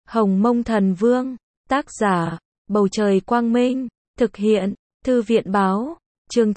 Hồng Mông Thần Vương, tác giả, Bầu Trời Quang Minh, thực hiện, Thư viện Báo, chương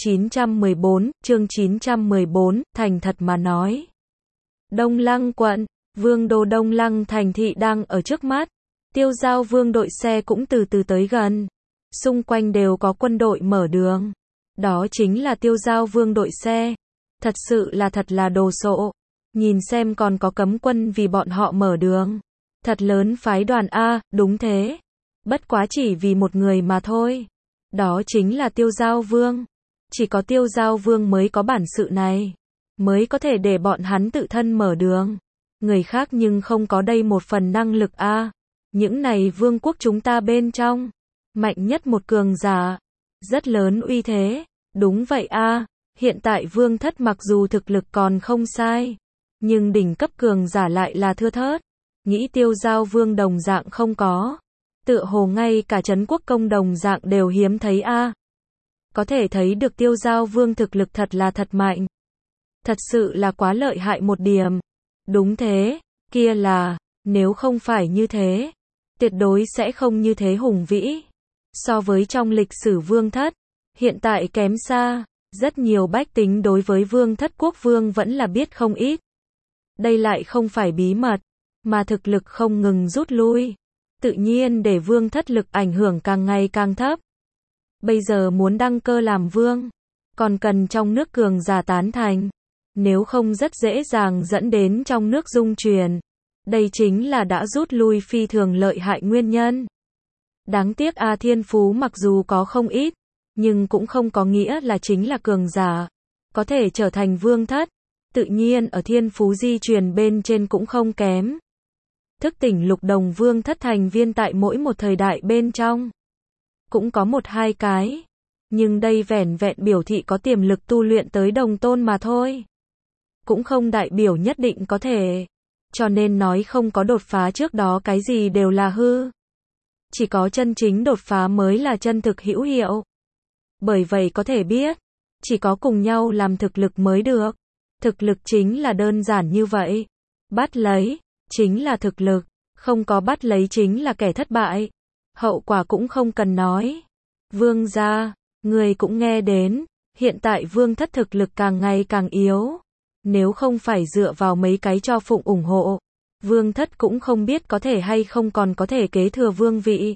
914, thành thật mà nói. Đông Lăng quận, Vương đô Đông Lăng thành thị đang ở trước mắt, Tiêu Giao Vương đội xe cũng từ từ tới gần, xung quanh đều có quân đội mở đường. Đó chính là Tiêu Giao Vương đội xe, thật là đồ sộ, nhìn xem còn có cấm quân vì bọn họ mở đường. Thật lớn phái đoàn a, đúng thế. Bất quá chỉ vì một người mà thôi. Đó chính là Tiêu Giao Vương. Chỉ có Tiêu Giao Vương mới có bản sự này, mới có thể để bọn hắn tự thân mở đường. Người khác nhưng không có đây một phần năng lực a. Những này vương quốc chúng ta bên trong, mạnh nhất một cường giả, rất lớn uy thế. Đúng vậy a, hiện tại vương thất mặc dù thực lực còn không sai, nhưng đỉnh cấp cường giả lại là thưa thớt. Nghĩ Tiêu Giao Vương đồng dạng không có. Tựa hồ ngay cả Trấn Quốc Công đồng dạng đều hiếm thấy a. Có thể thấy được Tiêu Giao Vương thực lực thật mạnh. Thật sự là quá lợi hại một điểm. Đúng thế, kia là, nếu không phải như thế, tuyệt đối sẽ không như thế hùng vĩ. So với trong lịch sử vương thất, hiện tại kém xa, rất nhiều bách tính đối với vương thất quốc vương vẫn là biết không ít. Đây lại không phải bí mật, mà thực lực không ngừng rút lui, tự nhiên để vương thất lực ảnh hưởng càng ngày càng thấp. Bây giờ muốn đăng cơ làm vương, còn cần trong nước cường giả tán thành, nếu không rất dễ dàng dẫn đến trong nước dung truyền. Đây chính là đã rút lui phi thường lợi hại nguyên nhân. Đáng tiếc A Thiên Phú mặc dù có không ít, nhưng cũng không có nghĩa là chính là cường giả, có thể trở thành vương thất, tự nhiên ở thiên phú di truyền bên trên cũng không kém. Thức tỉnh lục đồng vương thất thành viên tại mỗi một thời đại bên trong, cũng có một hai cái, nhưng đây vẻn vẹn biểu thị có tiềm lực tu luyện tới đồng tôn mà thôi. Cũng không đại biểu nhất định có thể, cho nên nói không có đột phá trước đó cái gì đều là hư. Chỉ có chân chính đột phá mới là chân thực hữu hiệu. Bởi vậy có thể biết, chỉ có cùng nhau làm thực lực mới được. Thực lực chính là đơn giản như vậy. Bắt lấy, chính là thực lực. Không có bắt lấy chính là kẻ thất bại. Hậu quả cũng không cần nói. Vương gia, người cũng nghe đến, hiện tại vương thất thực lực càng ngày càng yếu. Nếu không phải dựa vào mấy cái cho phụng ủng hộ, vương thất cũng không biết có thể hay không còn có thể kế thừa vương vị.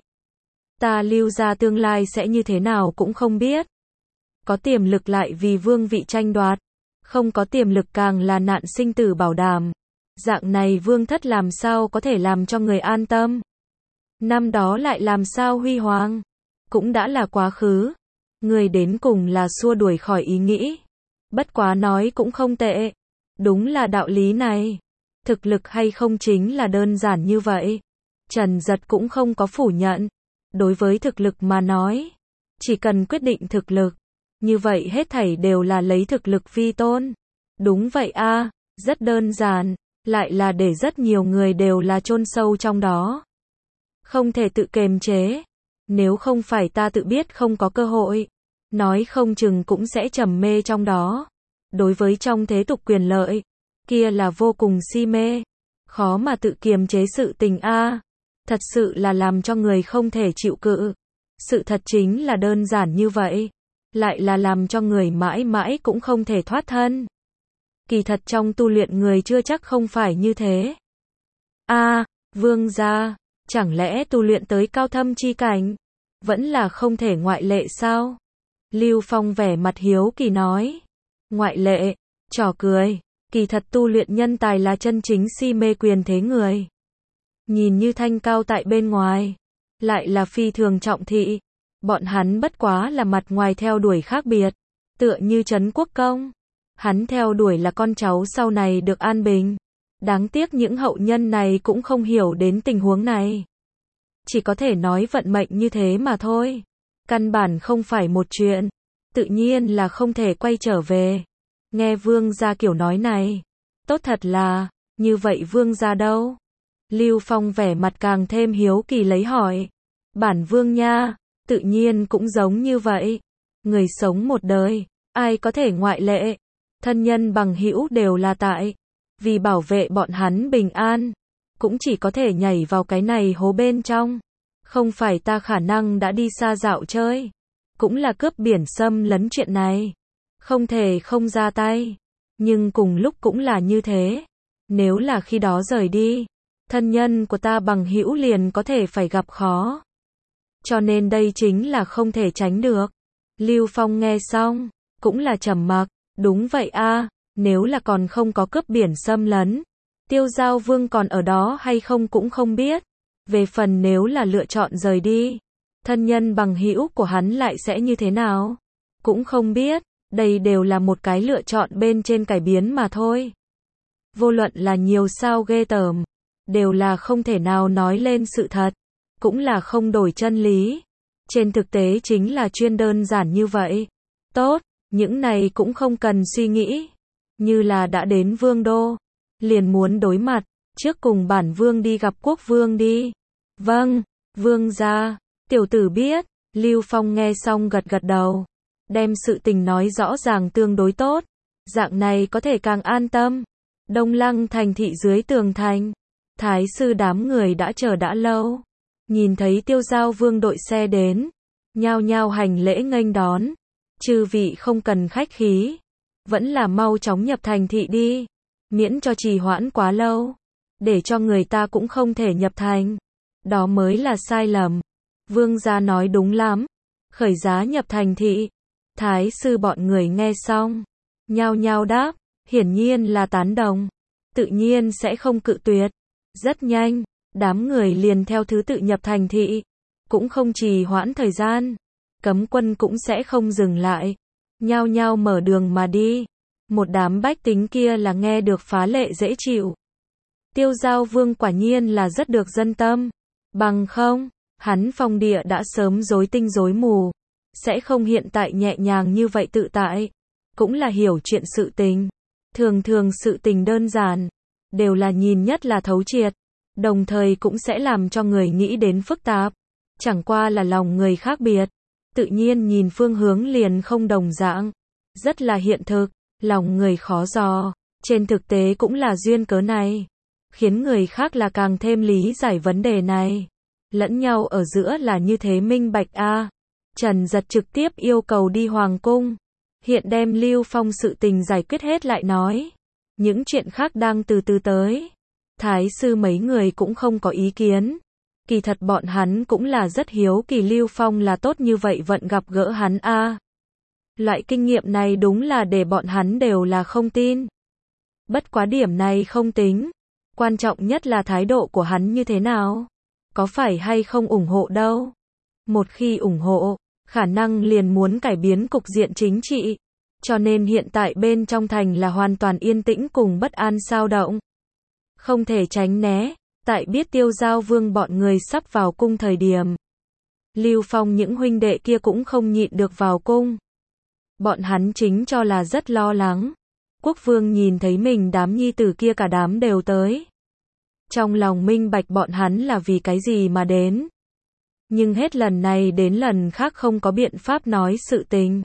Ta Lưu gia tương lai sẽ như thế nào cũng không biết. Có tiềm lực lại vì vương vị tranh đoạt, không có tiềm lực càng là nạn sinh tử bảo đảm. Dạng này vương thất làm sao có thể làm cho người an tâm. Năm đó lại làm sao huy hoàng, cũng đã là quá khứ. Người đến cùng là xua đuổi khỏi ý nghĩ. Bất quá nói cũng không tệ. Đúng là đạo lý này. Thực lực hay không chính là đơn giản như vậy. Trần Giật cũng không có phủ nhận. Đối với thực lực mà nói, chỉ cần quyết định thực lực, như vậy hết thảy đều là lấy thực lực vi tôn. Đúng vậy a, rất đơn giản, lại là để rất nhiều người đều là chôn sâu trong đó. Không thể tự kiềm chế. Nếu không phải ta tự biết không có cơ hội, nói không chừng cũng sẽ trầm mê trong đó. Đối với trong thế tục quyền lợi, kia là vô cùng si mê, khó mà tự kiềm chế sự tình a. Thật sự là làm cho người không thể chịu cự. Sự thật chính là đơn giản như vậy, lại là làm cho người mãi mãi cũng không thể thoát thân. Kỳ thật trong tu luyện người chưa chắc không phải như thế. A, vương gia, chẳng lẽ tu luyện tới cao thâm chi cảnh, vẫn là không thể ngoại lệ sao? Lưu Phong vẻ mặt hiếu kỳ nói. Ngoại lệ, trò cười, kỳ thật tu luyện nhân tài là chân chính si mê quyền thế người. Nhìn như thanh cao tại bên ngoài, lại là phi thường trọng thị. Bọn hắn bất quá là mặt ngoài theo đuổi khác biệt, tựa như Trấn Quốc Công. Hắn theo đuổi là con cháu sau này được an bình. Đáng tiếc những hậu nhân này cũng không hiểu đến tình huống này. Chỉ có thể nói vận mệnh như thế mà thôi. Căn bản không phải một chuyện, tự nhiên là không thể quay trở về. Nghe vương gia kiểu nói này, tốt thật là, như vậy vương gia đâu? Lưu Phong vẻ mặt càng thêm hiếu kỳ lấy hỏi. Bản vương nha, tự nhiên cũng giống như vậy. Người sống một đời, ai có thể ngoại lệ. Thân nhân bằng hữu đều là tại vì bảo vệ bọn hắn bình an, cũng chỉ có thể nhảy vào cái này hố bên trong. Không phải ta khả năng đã đi xa dạo chơi, cũng là cướp biển xâm lấn chuyện này. Không thể không ra tay, nhưng cùng lúc cũng là như thế. Nếu là khi đó rời đi, thân nhân của ta bằng hữu liền có thể phải gặp khó. Cho nên đây chính là không thể tránh được. Lưu Phong nghe xong, cũng là trầm mặc, đúng vậy a, nếu là còn không có cướp biển xâm lấn, Tiêu Giao Vương còn ở đó hay không cũng không biết. Về phần nếu là lựa chọn rời đi, thân nhân bằng hữu của hắn lại sẽ như thế nào? Cũng không biết, đây đều là một cái lựa chọn bên trên cải biến mà thôi. Vô luận là nhiều sao ghê tởm, đều là không thể nào nói lên sự thật, cũng là không đổi chân lý. Trên thực tế chính là chuyên đơn giản như vậy. Tốt, những này cũng không cần suy nghĩ. Như là đã đến vương đô, liền muốn đối mặt, trước cùng bản vương đi gặp quốc vương đi. Vâng, vương gia, tiểu tử biết. Lưu Phong nghe xong gật gật đầu, đem sự tình nói rõ ràng tương đối tốt, dạng này có thể càng an tâm. Đông Lăng thành thị dưới tường thành, thái sư đám người đã chờ đã lâu, nhìn thấy Tiêu Giao Vương đội xe đến, nhao nhao hành lễ nghênh đón. Chư vị không cần khách khí, vẫn là mau chóng nhập thành thị đi, miễn cho trì hoãn quá lâu, để cho người ta cũng không thể nhập thành. Đó mới là sai lầm. Vương gia nói đúng lắm. Khởi giá nhập thành thị. Thái sư bọn người nghe xong, nhao nhao đáp, hiển nhiên là tán đồng, tự nhiên sẽ không cự tuyệt. Rất nhanh, đám người liền theo thứ tự nhập thành thị, cũng không trì hoãn thời gian, cấm quân cũng sẽ không dừng lại, nhao nhao mở đường mà đi. Một đám bách tính kia là nghe được phá lệ dễ chịu. Tiêu Giao Vương quả nhiên là rất được dân tâm, bằng không, hắn phong địa đã sớm rối tinh rối mù, sẽ không hiện tại nhẹ nhàng như vậy tự tại, cũng là hiểu chuyện sự tình. Thường thường sự tình đơn giản, đều là nhìn nhất là thấu triệt, đồng thời cũng sẽ làm cho người nghĩ đến phức tạp, chẳng qua là lòng người khác biệt, tự nhiên nhìn phương hướng liền không đồng dạng, rất là hiện thực, lòng người khó dò, trên thực tế cũng là duyên cớ này, khiến người khác là càng thêm lý giải vấn đề này. Lẫn nhau ở giữa là như thế minh bạch a. Trần Giật trực tiếp yêu cầu đi hoàng cung, hiện đem Lưu Phong sự tình giải quyết hết lại nói, những chuyện khác đang từ từ tới. Thái sư mấy người cũng không có ý kiến, kỳ thật bọn hắn cũng là rất hiếu kỳ Lưu Phong là tốt như vậy vận gặp gỡ hắn a. Loại kinh nghiệm này đúng là để bọn hắn đều là không tin. Bất quá điểm này không tính, quan trọng nhất là thái độ của hắn như thế nào, có phải hay không ủng hộ đâu. Một khi ủng hộ, khả năng liền muốn cải biến cục diện chính trị, cho nên hiện tại bên trong thành là hoàn toàn yên tĩnh cùng bất an xao động. Không thể tránh né, tại biết Tiêu Giao Vương bọn người sắp vào cung thời điểm, Lưu Phong những huynh đệ kia cũng không nhịn được vào cung. Bọn hắn chính cho là rất lo lắng. Quốc vương nhìn thấy mình đám nhi tử kia cả đám đều tới. Trong lòng minh bạch bọn hắn là vì cái gì mà đến. Nhưng hết lần này đến lần khác không có biện pháp nói sự tình.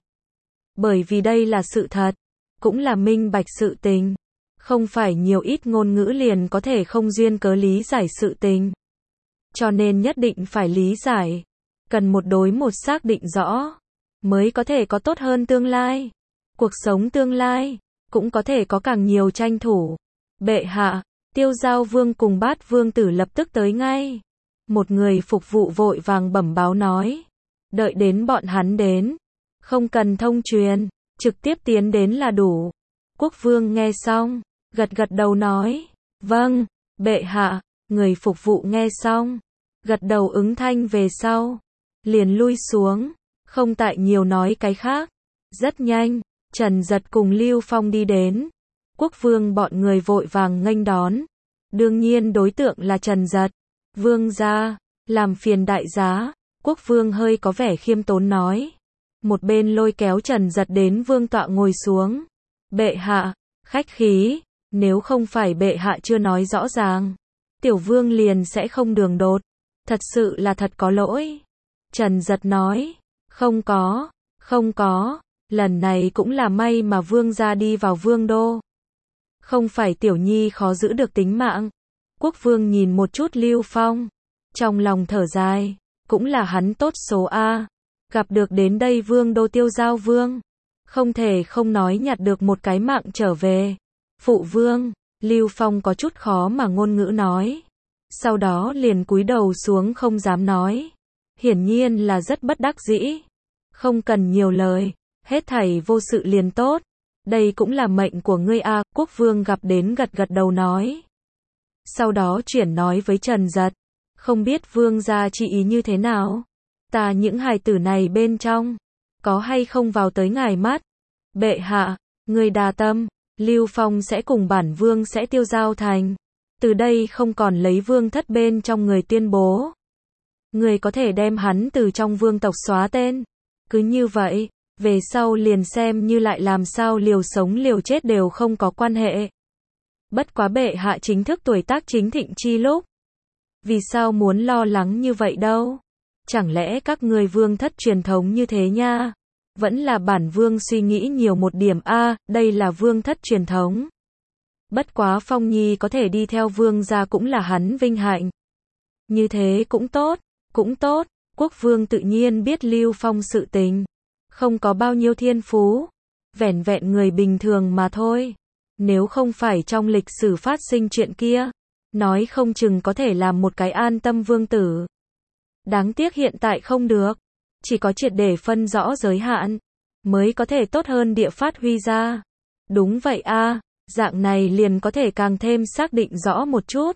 Bởi vì đây là sự thật, cũng là minh bạch sự tình. Không phải nhiều ít ngôn ngữ liền có thể không duyên cớ lý giải sự tình. Cho nên nhất định phải lý giải. Cần một đối một xác định rõ, mới có thể có tốt hơn tương lai. Cuộc sống tương lai, cũng có thể có càng nhiều tranh thủ. Bệ hạ, Tiêu Giao Vương cùng Bát Vương tử lập tức tới ngay. Một người phục vụ vội vàng bẩm báo nói. Đợi đến bọn hắn đến, không cần thông truyền, trực tiếp tiến đến là đủ. Quốc vương nghe xong, gật gật đầu nói. Vâng, bệ hạ. Người phục vụ nghe xong, gật đầu ứng thanh về sau, liền lui xuống, không tại nhiều nói cái khác. Rất nhanh, Trần Giật cùng Lưu Phong đi đến. Quốc vương bọn người vội vàng nghênh đón. Đương nhiên đối tượng là Trần Giật. Vương gia, làm phiền đại giá. Quốc vương hơi có vẻ khiêm tốn nói. Một bên lôi kéo Trần Giật đến vương tọa ngồi xuống. Bệ hạ, khách khí, nếu không phải bệ hạ chưa nói rõ ràng, tiểu vương liền sẽ không đường đột. Thật sự là thật có lỗi. Trần Giật nói. Không có, lần này cũng là may mà vương gia đi vào vương đô. Không phải tiểu nhi khó giữ được tính mạng. Quốc vương nhìn một chút Lưu Phong, trong lòng thở dài, cũng là hắn tốt số a, gặp được đến đây vương đô Tiêu Giao vương, không thể không nói nhặt được một cái mạng trở về. Phụ vương, Lưu Phong có chút khó mà ngôn ngữ nói, sau đó liền cúi đầu xuống không dám nói, hiển nhiên là rất bất đắc dĩ. Không cần nhiều lời, hết thảy vô sự liền tốt, đây cũng là mệnh của ngươi a. Quốc vương gặp đến gật gật đầu nói. Sau đó chuyển nói với Trần Giật, không biết vương gia trị ý như thế nào, ta những hài tử này bên trong, có hay không vào tới ngài mắt. Bệ hạ, người đa tâm, Lưu Phong sẽ cùng bản vương sẽ tiêu giao thành, từ đây không còn lấy vương thất bên trong người tuyên bố. Người có thể đem hắn từ trong vương tộc xóa tên, cứ như vậy, về sau liền xem như lại làm sao liều sống liều chết đều không có quan hệ. Bất quá bệ hạ chính thức tuổi tác chính thịnh chi lúc, vì sao muốn lo lắng như vậy đâu? Chẳng lẽ các ngươi vương thất truyền thống như thế nha? Vẫn là bản vương suy nghĩ nhiều một điểm a, đây là vương thất truyền thống. Bất quá Phong Nhi có thể đi theo vương gia cũng là hắn vinh hạnh. Như thế cũng tốt, cũng tốt. Quốc vương tự nhiên biết Lưu Phong sự tình, không có bao nhiêu thiên phú, vẻn vẹn người bình thường mà thôi. Nếu không phải trong lịch sử phát sinh chuyện kia, nói không chừng có thể làm một cái an tâm vương tử. Đáng tiếc hiện tại không được, chỉ có triệt để phân rõ giới hạn, mới có thể tốt hơn địa phát huy ra. Đúng vậy a, dạng này liền có thể càng thêm xác định rõ một chút.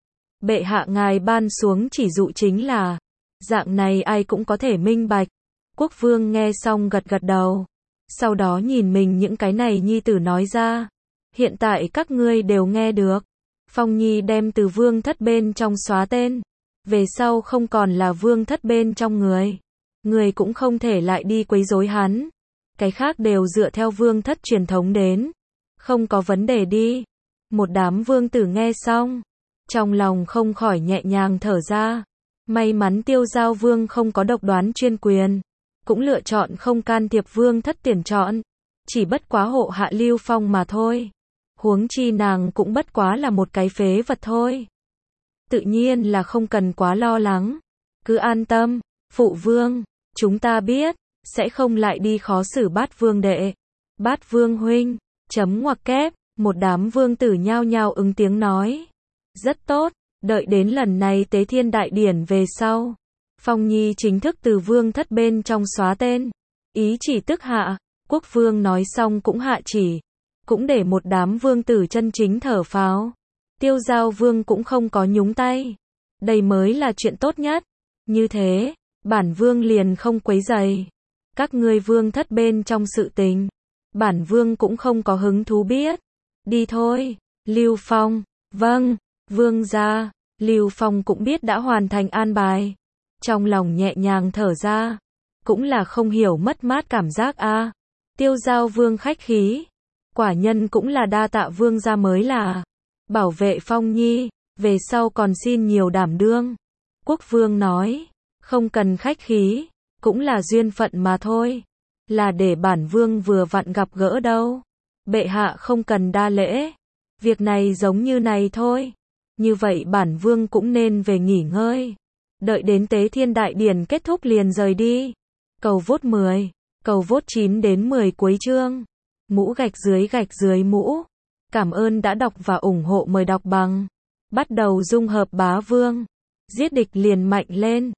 Bệ hạ ngài ban xuống chỉ dụ chính là, dạng này ai cũng có thể minh bạch. Quốc vương nghe xong gật gật đầu, sau đó nhìn mình những cái này nhi tử nói ra. Hiện tại các ngươi đều nghe được, Phong Nhi đem từ vương thất bên trong xóa tên, về sau không còn là vương thất bên trong người. Người cũng không thể lại đi quấy rối hắn, cái khác đều dựa theo vương thất truyền thống đến, không có vấn đề đi. Một đám vương tử nghe xong, trong lòng không khỏi nhẹ nhàng thở ra, may mắn Tiêu Giao vương không có độc đoán chuyên quyền, cũng lựa chọn không can thiệp vương thất tiền chọn, chỉ bất quá hộ hạ Lưu Phong mà thôi. Huống chi nàng cũng bất quá là một cái phế vật thôi. Tự nhiên là không cần quá lo lắng, cứ an tâm, phụ vương, chúng ta biết, sẽ không lại đi khó xử Bát vương đệ. Bát vương huynh, chấm ngoặc kép, một đám vương tử nhao nhao ứng tiếng nói. Rất tốt, đợi đến lần này tế thiên đại điển về sau, Phong Nhi chính thức từ vương thất bên trong xóa tên, ý chỉ tức hạ. Quốc vương nói xong cũng hạ chỉ, cũng để một đám vương tử chân chính thở phào. Tiêu Giao vương cũng không có nhúng tay, đây mới là chuyện tốt nhất. Như thế, bản vương liền không quấy rầy các ngươi vương thất bên trong sự tình, bản vương cũng không có hứng thú biết. Đi thôi. Lưu Phong, vâng, vương gia. Lưu Phong cũng biết đã hoàn thành an bài, trong lòng nhẹ nhàng thở ra, cũng là không hiểu mất mát cảm giác a. Tiêu Giao vương khách khí, quả nhân cũng là đa tạ vương gia mới là. Bảo vệ Phong Nhi, về sau còn xin nhiều đảm đương. Quốc vương nói, không cần khách khí, cũng là duyên phận mà thôi, là để bản vương vừa vặn gặp gỡ đâu. Bệ hạ không cần đa lễ, việc này giống như này thôi. Như vậy bản vương cũng nên về nghỉ ngơi, đợi đến tế thiên đại điển kết thúc liền rời đi. Cầu vốt 10, cầu vốt 9 đến 10 cuối chương. Mũ gạch dưới mũ. Cảm ơn đã đọc và ủng hộ, mời đọc bằng. Bắt đầu dung hợp bá vương. Giết địch liền mạnh lên.